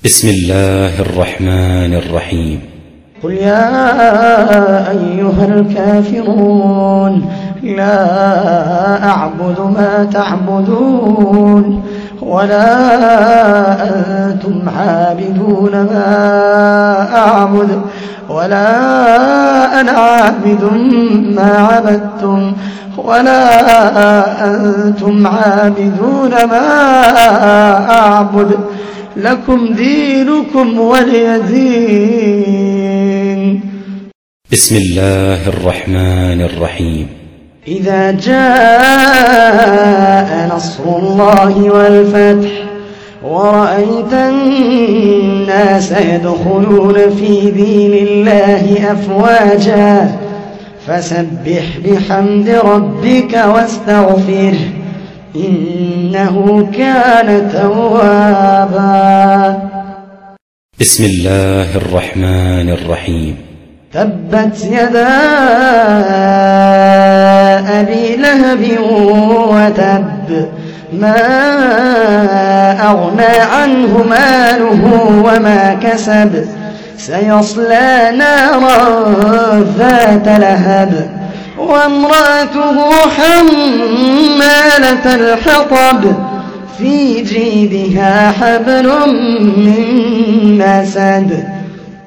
بسم الله الرحمن الرحيم. قل يا أيها الكافرون لا أعبد ما تعبدون ولا أنتم عابدون ما أعبد ولا أنا عابد ما عبدتم ولا أنتم عابدون ما أعبد لكم دينكم ولي دين. بسم الله الرحمن الرحيم. إذا جاء نصر الله والفتح ورأيت الناس يدخلون في دين الله أفواجا فسبح بحمد ربك واستغفره إنه كان توابا. بسم الله الرحمن الرحيم. تبت يدا أبي لهب وتب ما أغنى عنه ماله وما كسب سيصلى نارا ذات لهب وامرأته حمالة الحطب في جيدها حبل من مسد